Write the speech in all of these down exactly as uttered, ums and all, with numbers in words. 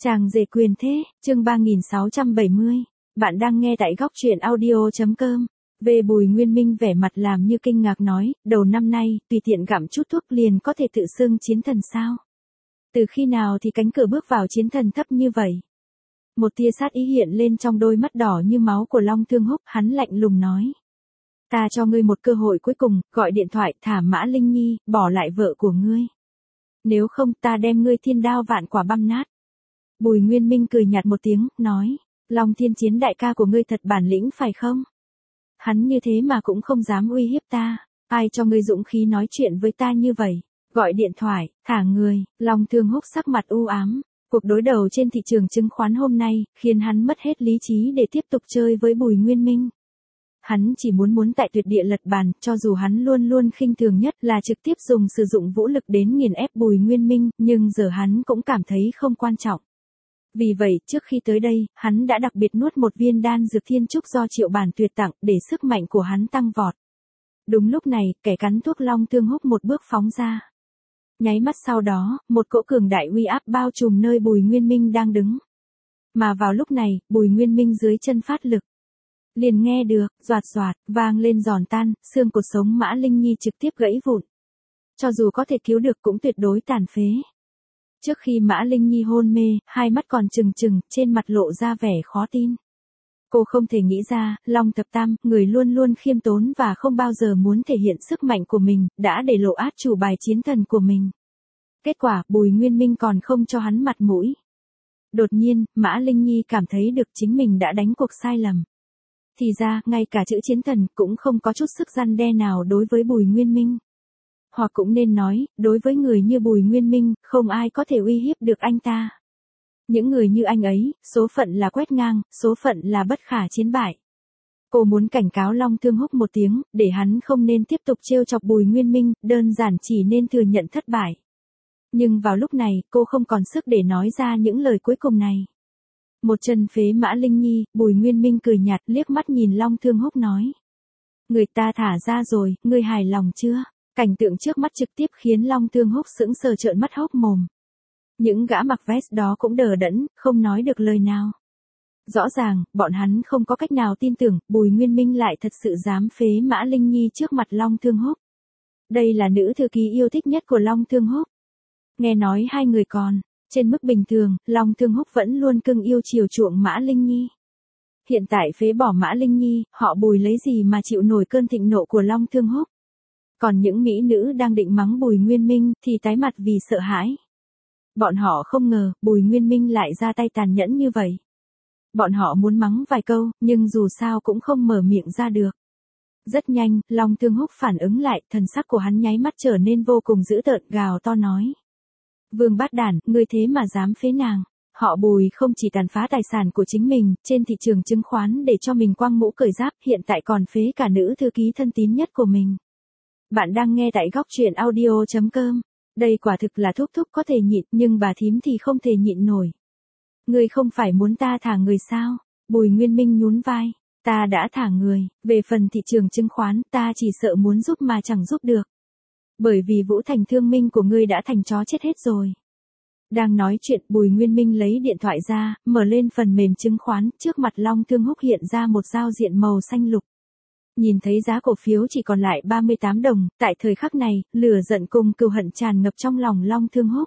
Chàng rể quyền thế, chương ba nghìn sáu trăm bảy mươi. Bạn đang nghe tại góc truyện audio.com. Về Bùi Nguyên Minh vẻ mặt làm như kinh ngạc nói, đầu năm nay, tùy tiện gặm chút thuốc liền có thể tự xưng chiến thần sao? Từ khi nào thì cánh cửa bước vào chiến thần thấp như vậy? Một tia sát ý hiện lên trong đôi mắt đỏ như máu của Long Thương Húc, hắn lạnh lùng nói. Ta cho ngươi một cơ hội cuối cùng, gọi điện thoại thả Mã Linh Nhi, bỏ lại vợ của ngươi. Nếu không ta đem ngươi thiên đao vạn quả băm nát. Bùi Nguyên Minh cười nhạt một tiếng, nói, Long Thiên Chiến đại ca của ngươi thật bản lĩnh phải không? Hắn như thế mà cũng không dám uy hiếp ta, ai cho ngươi dũng khí nói chuyện với ta như vậy? Gọi điện thoại, thả người. Long Thương Húc sắc mặt u ám. Cuộc đối đầu trên thị trường chứng khoán hôm nay, khiến hắn mất hết lý trí để tiếp tục chơi với Bùi Nguyên Minh. Hắn chỉ muốn muốn tại tuyệt địa lật bàn, cho dù hắn luôn luôn khinh thường nhất là trực tiếp dùng sử dụng vũ lực đến nghiền ép Bùi Nguyên Minh, nhưng giờ hắn cũng cảm thấy không quan trọng. Vì vậy, trước khi tới đây, hắn đã đặc biệt nuốt một viên đan dược thiên trúc do Triệu Bản Tuyệt tặng, để sức mạnh của hắn tăng vọt. Đúng lúc này, kẻ cắn thuốc Long Thương Húc một bước phóng ra. Nháy mắt sau đó, một cỗ cường đại uy áp bao trùm nơi Bùi Nguyên Minh đang đứng. Mà vào lúc này, Bùi Nguyên Minh dưới chân phát lực. Liền nghe được, doạt doạt, vang lên giòn tan, xương cột sống Mã Linh Nhi trực tiếp gãy vụn. Cho dù có thể cứu được cũng tuyệt đối tàn phế. Trước khi Mã Linh Nhi hôn mê, hai mắt còn trừng trừng, trên mặt lộ ra vẻ khó tin. Cô không thể nghĩ ra, Long Thập Tam, người luôn luôn khiêm tốn và không bao giờ muốn thể hiện sức mạnh của mình, đã để lộ át chủ bài chiến thần của mình. Kết quả, Bùi Nguyên Minh còn không cho hắn mặt mũi. Đột nhiên, Mã Linh Nhi cảm thấy được chính mình đã đánh cuộc sai lầm. Thì ra, ngay cả chữ chiến thần cũng không có chút sức răn đe nào đối với Bùi Nguyên Minh. Hoặc cũng nên nói, đối với người như Bùi Nguyên Minh, không ai có thể uy hiếp được anh ta. Những người như anh ấy, số phận là quét ngang, số phận là bất khả chiến bại. Cô muốn cảnh cáo Long Thương Húc một tiếng, để hắn không nên tiếp tục trêu chọc Bùi Nguyên Minh, đơn giản chỉ nên thừa nhận thất bại. Nhưng vào lúc này, cô không còn sức để nói ra những lời cuối cùng này. Một chân phế Mã Linh Nhi, Bùi Nguyên Minh cười nhạt liếc mắt nhìn Long Thương Húc nói. Người ta thả ra rồi, ngươi hài lòng chưa? Cảnh tượng trước mắt trực tiếp khiến Long Thương Húc sững sờ trợn mắt hốc mồm. Những gã mặc vest đó cũng đờ đẫn, không nói được lời nào. Rõ ràng, bọn hắn không có cách nào tin tưởng, Bùi Nguyên Minh lại thật sự dám phế Mã Linh Nhi trước mặt Long Thương Húc. Đây là nữ thư ký yêu thích nhất của Long Thương Húc. Nghe nói hai người còn, trên mức bình thường, Long Thương Húc vẫn luôn cưng yêu chiều chuộng Mã Linh Nhi. Hiện tại phế bỏ Mã Linh Nhi, họ Bùi lấy gì mà chịu nổi cơn thịnh nộ của Long Thương Húc. Còn những mỹ nữ đang định mắng Bùi Nguyên Minh thì tái mặt vì sợ hãi. Bọn họ không ngờ, Bùi Nguyên Minh lại ra tay tàn nhẫn như vậy. Bọn họ muốn mắng vài câu, nhưng dù sao cũng không mở miệng ra được. Rất nhanh, Long Thương Húc phản ứng lại, thần sắc của hắn nháy mắt trở nên vô cùng dữ tợn, gào to nói. Vương Bát Đản, ngươi thế mà dám phế nàng. Họ Bùi không chỉ tàn phá tài sản của chính mình, trên thị trường chứng khoán để cho mình quăng mũ cởi giáp, hiện tại còn phế cả nữ thư ký thân tín nhất của mình. Bạn đang nghe tại góc truyện audio.com. Đây quả thực là thúc thúc có thể nhịn, nhưng bà thím thì không thể nhịn nổi. Ngươi không phải muốn ta thả người sao? Bùi Nguyên Minh nhún vai. Ta đã thả người, về phần thị trường chứng khoán, ta chỉ sợ muốn giúp mà chẳng giúp được. Bởi vì Vũ Thành thương minh của ngươi đã thành chó chết hết rồi. Đang nói chuyện, Bùi Nguyên Minh lấy điện thoại ra, mở lên phần mềm chứng khoán, trước mặt Long Thương Húc hiện ra một giao diện màu xanh lục. Nhìn thấy giá cổ phiếu chỉ còn lại ba mươi tám đồng, tại thời khắc này, lửa giận cùng cừu hận tràn ngập trong lòng Long Thương Húc.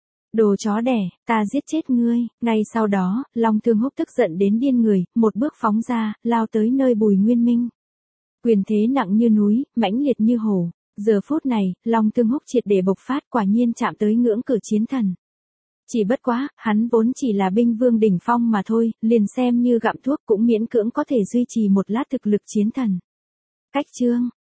Đồ chó đẻ, ta giết chết ngươi. Ngay sau đó, Long Thương Húc tức giận đến điên người, một bước phóng ra, lao tới nơi Bùi Nguyên Minh. Quyền thế nặng như núi, mãnh liệt như hổ. Giờ phút này, Long Thương Húc triệt để bộc phát, quả nhiên chạm tới ngưỡng cửa chiến thần. Chỉ bất quá, hắn vốn chỉ là binh vương đỉnh phong mà thôi, liền xem như gặm thuốc cũng miễn cưỡng có thể duy trì một lát thực lực chiến thần. Cách chương,